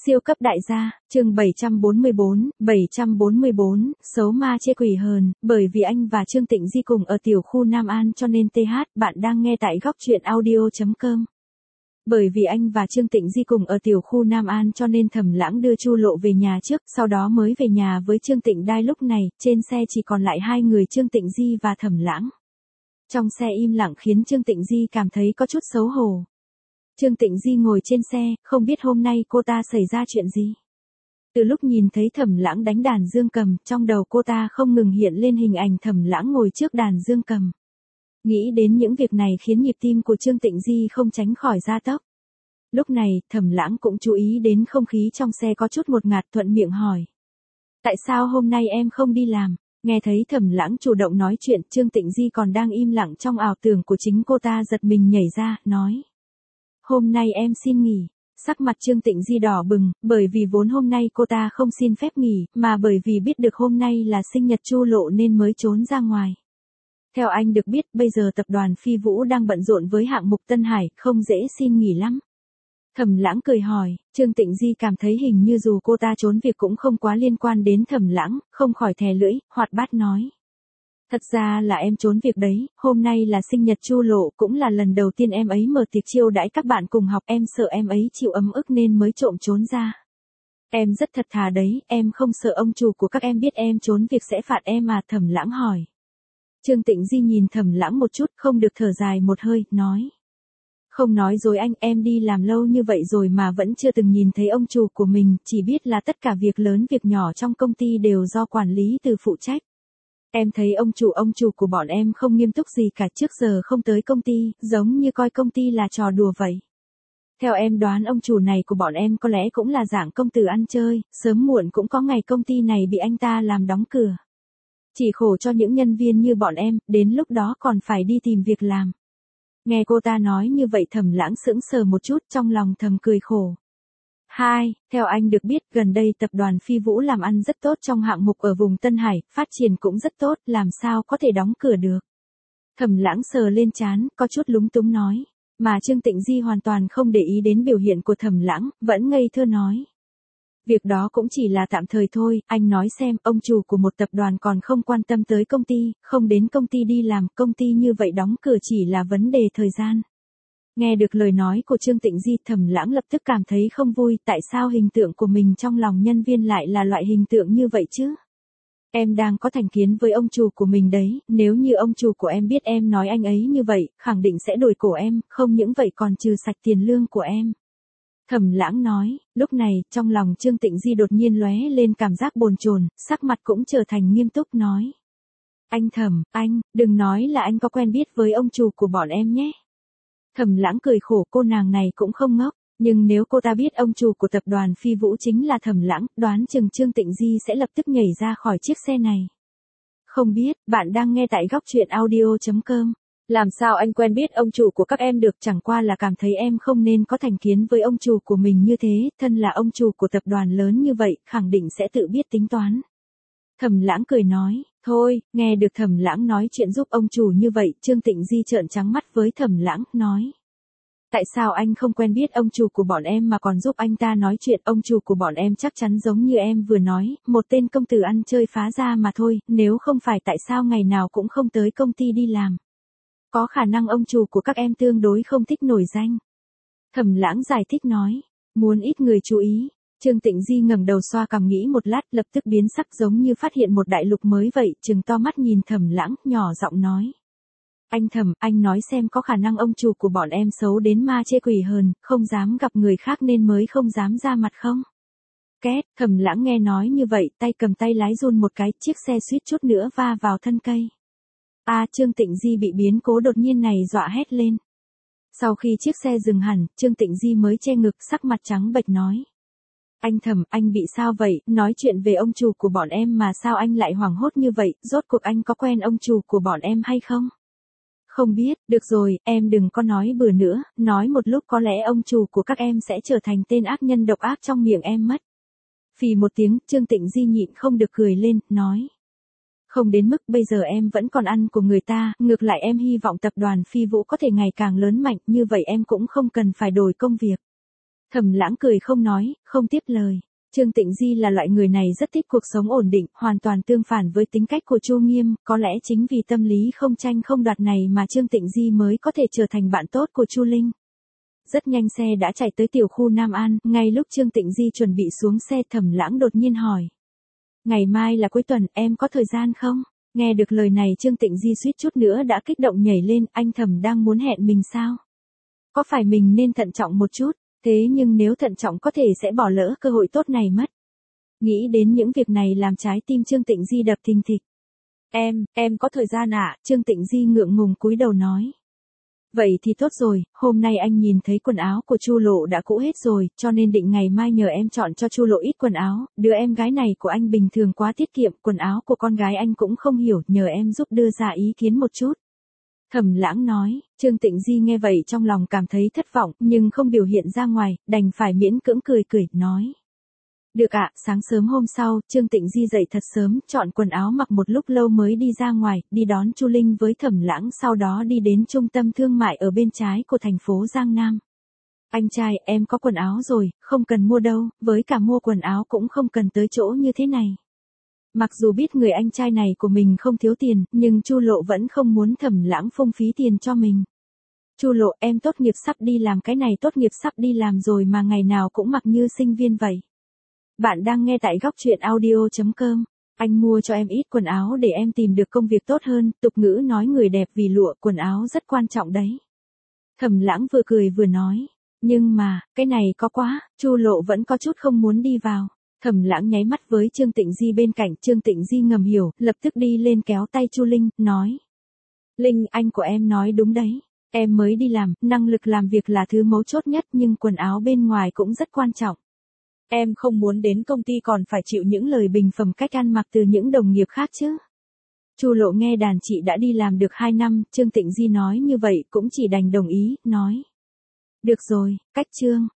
Siêu cấp đại gia, chương 744, xấu ma chê quỷ hờn, bởi vì anh và Trương Tịnh Di cùng ở tiểu khu Nam An cho nên TH, bạn đang nghe tại góc truyện audio.com. Bởi vì anh và Trương Tịnh Di cùng ở tiểu khu Nam An cho nên Thẩm Lãng đưa Chu Lộ về nhà trước, sau đó mới về nhà với Trương Tịnh Đai. Lúc này, trên xe chỉ còn lại hai người Trương Tịnh Di và Thẩm Lãng. Trong xe im lặng khiến Trương Tịnh Di cảm thấy có chút xấu hổ. Trương Tịnh Di ngồi trên xe, không biết hôm nay cô ta xảy ra chuyện gì. Từ lúc nhìn thấy Thẩm Lãng đánh đàn dương cầm, trong đầu cô ta không ngừng hiện lên hình ảnh Thẩm Lãng ngồi trước đàn dương cầm. Nghĩ đến những việc này khiến nhịp tim của Trương Tịnh Di không tránh khỏi gia tốc. Lúc này, Thẩm Lãng cũng chú ý đến không khí trong xe có chút ngột ngạt, thuận miệng hỏi. Tại sao hôm nay em không đi làm? Nghe thấy Thẩm Lãng chủ động nói chuyện, Trương Tịnh Di còn đang im lặng trong ảo tưởng của chính cô ta giật mình nhảy ra, nói. Hôm nay em xin nghỉ. Sắc mặt Trương Tịnh Di đỏ bừng, bởi vì vốn hôm nay cô ta không xin phép nghỉ, mà bởi vì biết được hôm nay là sinh nhật Chu Lộ nên mới trốn ra ngoài. Theo anh được biết, bây giờ tập đoàn Phi Vũ đang bận rộn với hạng mục Tân Hải, không dễ xin nghỉ lắm. Thẩm Lãng cười hỏi, Trương Tịnh Di cảm thấy hình như dù cô ta trốn việc cũng không quá liên quan đến Thẩm Lãng, không khỏi thè lưỡi, hoạt bát nói. Thật ra là em trốn việc đấy, hôm nay là sinh nhật Chu Lộ, cũng là lần đầu tiên em ấy mở tiệc chiêu đãi các bạn cùng học, em sợ em ấy chịu ấm ức nên mới trộm trốn ra. Em rất thật thà đấy, em không sợ ông chủ của các em biết em trốn việc sẽ phạt em à? Thẩm Lãng hỏi. Trương Tịnh Di nhìn Thẩm Lãng một chút, không được thở dài một hơi, nói. Không nói dối anh, em đi làm lâu như vậy rồi mà vẫn chưa từng nhìn thấy ông chủ của mình, chỉ biết là tất cả việc lớn việc nhỏ trong công ty đều do quản lý từ phụ trách. Em thấy ông chủ của bọn em không nghiêm túc gì cả, trước giờ không tới công ty, giống như coi công ty là trò đùa vậy. Theo em đoán ông chủ này của bọn em có lẽ cũng là dạng công tử ăn chơi, sớm muộn cũng có ngày công ty này bị anh ta làm đóng cửa. Chỉ khổ cho những nhân viên như bọn em, đến lúc đó còn phải đi tìm việc làm. Nghe cô ta nói như vậy Thẩm Lãng sững sờ một chút, trong lòng thầm cười khổ. Theo anh được biết, gần đây tập đoàn Phi Vũ làm ăn rất tốt trong hạng mục ở vùng Tân Hải, phát triển cũng rất tốt, làm sao có thể đóng cửa được. Thẩm Lãng sờ lên trán, có chút lúng túng nói, mà Trương Tịnh Di hoàn toàn không để ý đến biểu hiện của Thẩm Lãng, vẫn ngây thơ nói. Việc đó cũng chỉ là tạm thời thôi, anh nói xem, ông chủ của một tập đoàn còn không quan tâm tới công ty, không đến công ty đi làm, công ty như vậy đóng cửa chỉ là vấn đề thời gian. Nghe được lời nói của Trương Tịnh Di, Thẩm Lãng lập tức cảm thấy không vui, tại sao hình tượng của mình trong lòng nhân viên lại là loại hình tượng như vậy chứ? Em đang có thành kiến với ông chủ của mình đấy, nếu như ông chủ của em biết em nói anh ấy như vậy, khẳng định sẽ đuổi cổ em, không những vậy còn trừ sạch tiền lương của em. Thẩm Lãng nói, lúc này, trong lòng Trương Tịnh Di đột nhiên lóe lên cảm giác bồn chồn, sắc mặt cũng trở thành nghiêm túc nói. Anh Thẩm, anh, đừng nói là anh có quen biết với ông chủ của bọn em nhé. Thẩm Lãng cười khổ, cô nàng này cũng không ngốc, nhưng nếu cô ta biết ông chủ của tập đoàn Phi Vũ chính là Thẩm Lãng, đoán chừng Trương Tịnh Di sẽ lập tức nhảy ra khỏi chiếc xe này. Không biết, bạn đang nghe tại góc truyện audio.com. Làm sao anh quen biết ông chủ của các em được, chẳng qua là cảm thấy em không nên có thành kiến với ông chủ của mình như thế, thân là ông chủ của tập đoàn lớn như vậy, khẳng định sẽ tự biết tính toán. Thẩm Lãng cười nói, thôi, nghe được Thẩm Lãng nói chuyện giúp ông chủ như vậy, Trương Tịnh Di trợn trắng mắt với Thẩm Lãng, nói. Tại sao anh không quen biết ông chủ của bọn em mà còn giúp anh ta nói chuyện, ông chủ của bọn em chắc chắn giống như em vừa nói, một tên công tử ăn chơi phá gia mà thôi, nếu không phải tại sao ngày nào cũng không tới công ty đi làm. Có khả năng ông chủ của các em tương đối không thích nổi danh. Thẩm Lãng giải thích nói, muốn ít người chú ý. Trương Tịnh Di ngẩng đầu xoa cằm nghĩ một lát, lập tức biến sắc giống như phát hiện một đại lục mới vậy, trừng to mắt nhìn Thẩm Lãng, nhỏ giọng nói. Anh Thẩm, anh nói xem có khả năng ông chủ của bọn em xấu đến ma chê quỷ hờn, không dám gặp người khác nên mới không dám ra mặt không? Két, Thẩm Lãng nghe nói như vậy, tay cầm tay lái run một cái, chiếc xe suýt chút nữa va vào thân cây. Trương Tịnh Di bị biến cố đột nhiên này dọa hét lên. Sau khi chiếc xe dừng hẳn, Trương Tịnh Di mới che ngực, sắc mặt trắng bệch nói. Anh Thẩm, anh bị sao vậy, nói chuyện về ông chủ của bọn em mà sao anh lại hoảng hốt như vậy, rốt cuộc anh có quen ông chủ của bọn em hay không? Không biết, được rồi, em đừng có nói bừa nữa, nói một lúc có lẽ ông chủ của các em sẽ trở thành tên ác nhân độc ác trong miệng em mất. Phì một tiếng, Trương Tịnh Di nhịn không được cười lên, nói. Không đến mức bây giờ em vẫn còn ăn của người ta, ngược lại em hy vọng tập đoàn Phi Vũ có thể ngày càng lớn mạnh, như vậy em cũng không cần phải đổi công việc. Thẩm Lãng cười không nói, không tiếp lời. Trương Tịnh Di là loại người này rất thích cuộc sống ổn định, hoàn toàn tương phản với tính cách của Chu Nghiêm, có lẽ chính vì tâm lý không tranh không đoạt này mà Trương Tịnh Di mới có thể trở thành bạn tốt của Chu Linh. Rất nhanh xe đã chạy tới tiểu khu Nam An, ngay lúc Trương Tịnh Di chuẩn bị xuống xe Thẩm Lãng đột nhiên hỏi. Ngày mai là cuối tuần, em có thời gian không? Nghe được lời này Trương Tịnh Di suýt chút nữa đã kích động nhảy lên, anh Thẩm đang muốn hẹn mình sao? Có phải mình nên thận trọng một chút, thế nhưng nếu thận trọng có thể sẽ bỏ lỡ cơ hội tốt này mất. Nghĩ đến những việc này làm trái tim Trương Tịnh Di đập thình thịch. Em có thời gian ạ, Trương Tịnh Di ngượng ngùng cúi đầu nói. Vậy thì tốt rồi, hôm nay anh nhìn thấy quần áo của Chu Lộ đã cũ hết rồi, cho nên định ngày mai nhờ em chọn cho Chu Lộ ít quần áo, đứa em gái này của anh bình thường quá tiết kiệm, quần áo của con gái anh cũng không hiểu, nhờ em giúp đưa ra ý kiến một chút. Thẩm Lãng nói, Trương Tịnh Di nghe vậy trong lòng cảm thấy thất vọng, nhưng không biểu hiện ra ngoài, đành phải miễn cưỡng cười nói. Được ạ, sáng sớm hôm sau, Trương Tịnh Di dậy thật sớm, chọn quần áo mặc một lúc lâu mới đi ra ngoài, đi đón Chu Linh với Thẩm Lãng, sau đó đi đến trung tâm thương mại ở bên trái của thành phố Giang Nam. Anh trai, em có quần áo rồi, không cần mua đâu, với cả mua quần áo cũng không cần tới chỗ như thế này. Mặc dù biết người anh trai này của mình không thiếu tiền, nhưng Chu Lộ vẫn không muốn Thẩm Lãng phung phí tiền cho mình. Chu Lộ, em tốt nghiệp sắp đi làm, cái này tốt nghiệp sắp đi làm rồi mà ngày nào cũng mặc như sinh viên vậy. Bạn đang nghe tại góc truyện audio.com. Anh mua cho em ít quần áo để em tìm được công việc tốt hơn, tục ngữ nói người đẹp vì lụa, quần áo rất quan trọng đấy. Thẩm Lãng vừa cười vừa nói, nhưng mà, cái này có quá, Chu Lộ vẫn có chút không muốn đi vào. Thẩm Lãng nháy mắt với Trương Tịnh Di bên cạnh, Trương Tịnh Di ngầm hiểu, lập tức đi lên kéo tay Chu Linh, nói. Linh, anh của em nói đúng đấy. Em mới đi làm, năng lực làm việc là thứ mấu chốt nhất nhưng quần áo bên ngoài cũng rất quan trọng. Em không muốn đến công ty còn phải chịu những lời bình phẩm cách ăn mặc từ những đồng nghiệp khác chứ. Chu Lộ nghe đàn chị đã đi làm được 2 năm, Trương Tịnh Di nói như vậy cũng chỉ đành đồng ý, nói. Được rồi, cách Trương.